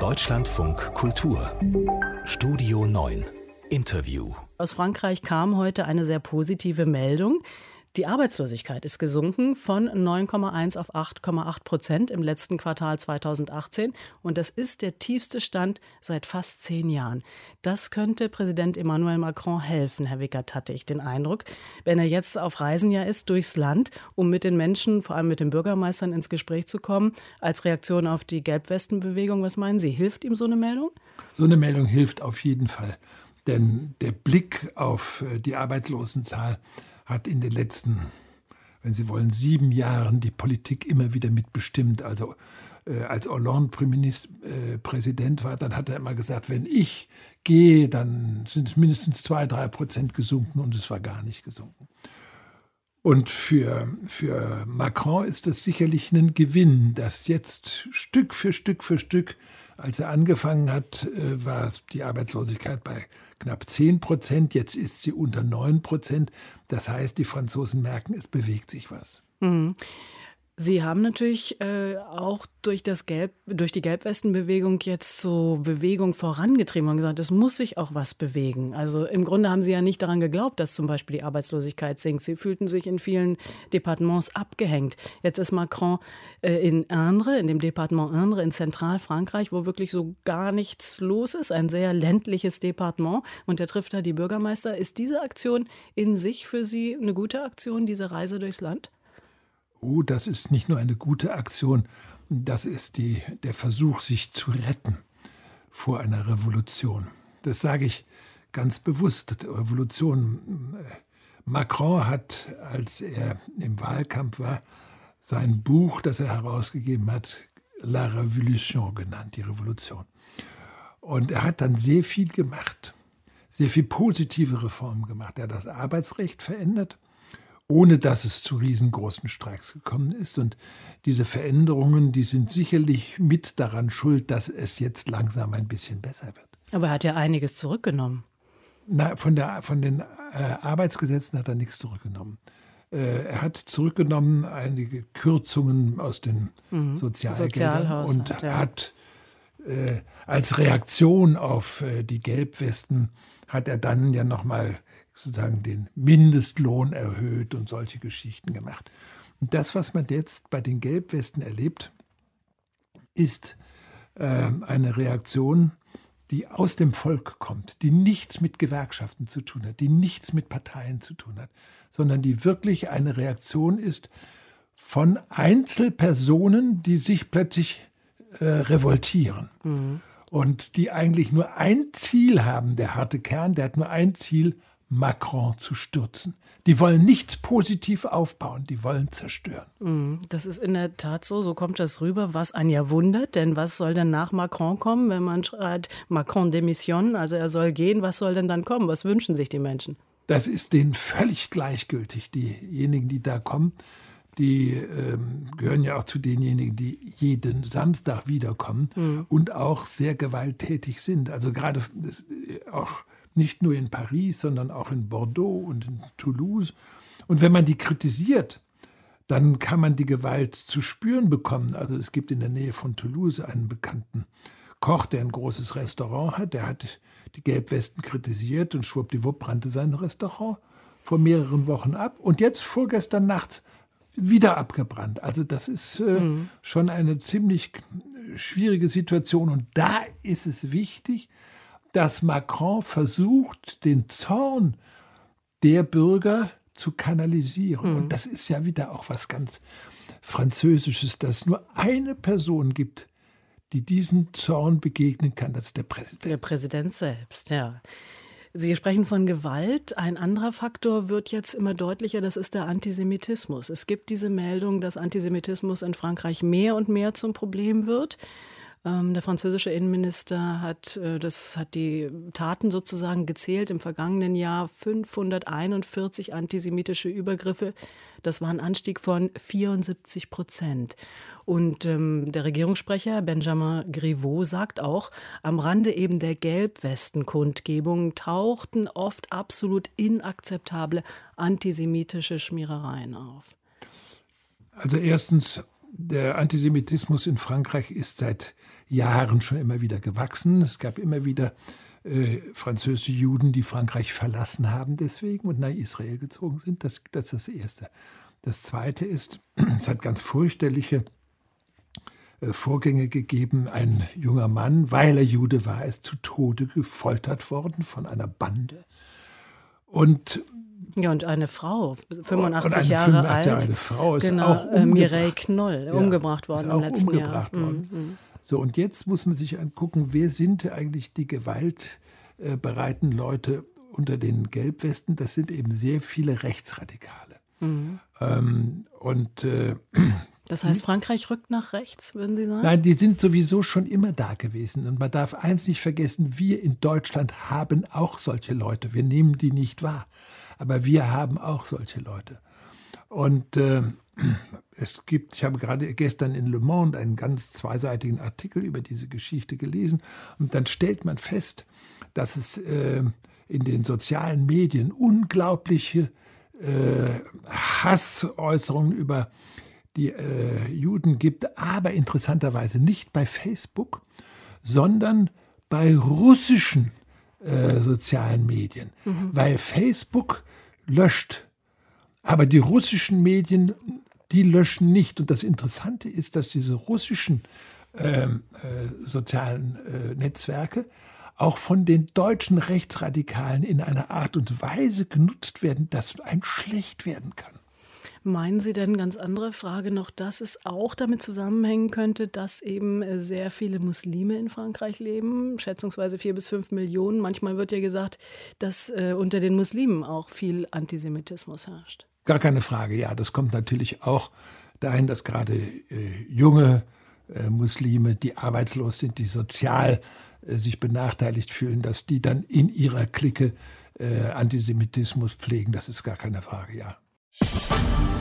Deutschlandfunk Kultur Studio 9 Interview. Aus Frankreich kam heute eine sehr positive Meldung. Die Arbeitslosigkeit ist gesunken von 9,1 auf 8,8% im letzten Quartal 2018. Und das ist der tiefste Stand seit fast 10 Jahren. Das könnte Präsident Emmanuel Macron helfen, Herr Wickert, hatte ich den Eindruck. Wenn er jetzt auf Reisen ja ist durchs Land, um mit den Menschen, vor allem mit den Bürgermeistern, ins Gespräch zu kommen, als Reaktion auf die Gelbwestenbewegung. Was meinen Sie, hilft ihm so eine Meldung? So eine Meldung hilft auf jeden Fall. Denn der Blick auf die Arbeitslosenzahl hat in den letzten, wenn Sie wollen, 7 Jahren die Politik immer wieder mitbestimmt. Also als Hollande Präsident war, dann hat er immer gesagt, wenn ich gehe, dann sind es mindestens 2-3% gesunken, und es war gar nicht gesunken. Und für Macron ist das sicherlich ein Gewinn, dass jetzt Stück für Stück, als er angefangen hat, war die Arbeitslosigkeit bei knapp 10%, jetzt ist sie unter 9%. Das heißt, die Franzosen merken, es bewegt sich was. Mhm. Sie haben natürlich auch durch die Gelbwestenbewegung jetzt so Bewegung vorangetrieben und gesagt, es muss sich auch was bewegen. Also im Grunde haben Sie ja nicht daran geglaubt, dass zum Beispiel die Arbeitslosigkeit sinkt. Sie fühlten sich in vielen Departements abgehängt. Jetzt ist Macron in Indre, in dem Departement Indre in Zentralfrankreich, wo wirklich so gar nichts los ist, ein sehr ländliches Departement. Und er trifft da die Bürgermeister. Ist diese Aktion in sich für Sie eine gute Aktion, diese Reise durchs Land? Oh, das ist nicht nur eine gute Aktion, das ist der Versuch, sich zu retten vor einer Revolution. Das sage ich ganz bewusst, Revolution. Macron hat, als er im Wahlkampf war, sein Buch, das er herausgegeben hat, La Révolution genannt, die Revolution. Und er hat dann sehr viel gemacht, sehr viel positive Reformen gemacht. Er hat das Arbeitsrecht verändert, ohne dass es zu riesengroßen Streiks gekommen ist. Und diese Veränderungen, die sind sicherlich mit daran schuld, dass es jetzt langsam ein bisschen besser wird. Aber er hat ja einiges zurückgenommen. Von den Arbeitsgesetzen hat er nichts zurückgenommen. Er hat zurückgenommen einige Kürzungen aus den Sozialgeldern und hat als Reaktion auf die Gelbwesten hat er dann ja nochmal sozusagen den Mindestlohn erhöht und solche Geschichten gemacht. Und das, was man jetzt bei den Gelbwesten erlebt, ist eine Reaktion, die aus dem Volk kommt, die nichts mit Gewerkschaften zu tun hat, die nichts mit Parteien zu tun hat, sondern die wirklich eine Reaktion ist von Einzelpersonen, die sich plötzlich revoltieren. Mhm. Und die eigentlich nur ein Ziel haben, der harte Kern, der hat nur ein Ziel, Macron zu stürzen. Die wollen nichts positiv aufbauen, die wollen zerstören. Das ist in der Tat so kommt das rüber, was einen ja wundert, denn was soll denn nach Macron kommen, wenn man schreit, Macron démissionne, also er soll gehen, was soll denn dann kommen, was wünschen sich die Menschen? Das ist denen völlig gleichgültig, diejenigen, die da kommen, die gehören ja auch zu denjenigen, die jeden Samstag wiederkommen und auch sehr gewalttätig sind, also gerade auch nicht nur in Paris, sondern auch in Bordeaux und in Toulouse. Und wenn man die kritisiert, dann kann man die Gewalt zu spüren bekommen. Also es gibt in der Nähe von Toulouse einen bekannten Koch, der ein großes Restaurant hat. Der hat die Gelbwesten kritisiert und schwuppdiwupp brannte sein Restaurant vor mehreren Wochen ab. Und jetzt vorgestern Nacht wieder abgebrannt. Also das ist schon eine ziemlich schwierige Situation. Und da ist es wichtig, dass Macron versucht, den Zorn der Bürger zu kanalisieren. Und das ist ja wieder auch was ganz Französisches, dass es nur eine Person gibt, die diesem Zorn begegnen kann, das ist der Präsident. Der Präsident selbst, ja. Sie sprechen von Gewalt. Ein anderer Faktor wird jetzt immer deutlicher, das ist der Antisemitismus. Es gibt diese Meldung, dass Antisemitismus in Frankreich mehr und mehr zum Problem wird. Der französische Innenminister hat die Taten sozusagen gezählt. Im vergangenen Jahr 541 antisemitische Übergriffe. Das war ein Anstieg von 74%. Und der Regierungssprecher Benjamin Griveaux sagt auch, am Rande eben der Gelbwesten-Kundgebung tauchten oft absolut inakzeptable antisemitische Schmierereien auf. Also erstens der Antisemitismus in Frankreich ist seit Jahren schon immer wieder gewachsen. Es gab immer wieder französische Juden, die Frankreich verlassen haben deswegen und nach Israel gezogen sind. Das ist das Erste. Das Zweite ist, es hat ganz fürchterliche Vorgänge gegeben. Ein junger Mann, weil er Jude war, ist zu Tode gefoltert worden von einer Bande. Und eine Frau, 85 Jahre alt. Eine Frau ist genau, auch Mireille Knoll, umgebracht worden im letzten Jahr. So, und jetzt muss man sich angucken, wer sind eigentlich die gewaltbereiten Leute unter den Gelbwesten? Das sind eben sehr viele Rechtsradikale. Das heißt, Frankreich rückt nach rechts, würden Sie sagen? Nein, die sind sowieso schon immer da gewesen. Und man darf eins nicht vergessen, wir in Deutschland haben auch solche Leute. Wir nehmen die nicht wahr. Aber wir haben auch solche Leute. Und ich habe gerade gestern in Le Monde einen ganz zweiseitigen Artikel über diese Geschichte gelesen. Und dann stellt man fest, dass es in den sozialen Medien unglaubliche Hassäußerungen über die Juden gibt, aber interessanterweise nicht bei Facebook, sondern bei russischen sozialen Medien. Weil Facebook löscht, aber die russischen Medien, die löschen nicht. Und das Interessante ist, dass diese russischen sozialen Netzwerke auch von den deutschen Rechtsradikalen in einer Art und Weise genutzt werden, dass ein schlecht werden kann. Meinen Sie denn, ganz andere Frage noch, dass es auch damit zusammenhängen könnte, dass eben sehr viele Muslime in Frankreich leben, schätzungsweise 4 bis 5 Millionen. Manchmal wird ja gesagt, dass unter den Muslimen auch viel Antisemitismus herrscht. Gar keine Frage, ja. Das kommt natürlich auch dahin, dass gerade junge Muslime, die arbeitslos sind, die sozial sich benachteiligt fühlen, dass die dann in ihrer Clique Antisemitismus pflegen. Das ist gar keine Frage, ja.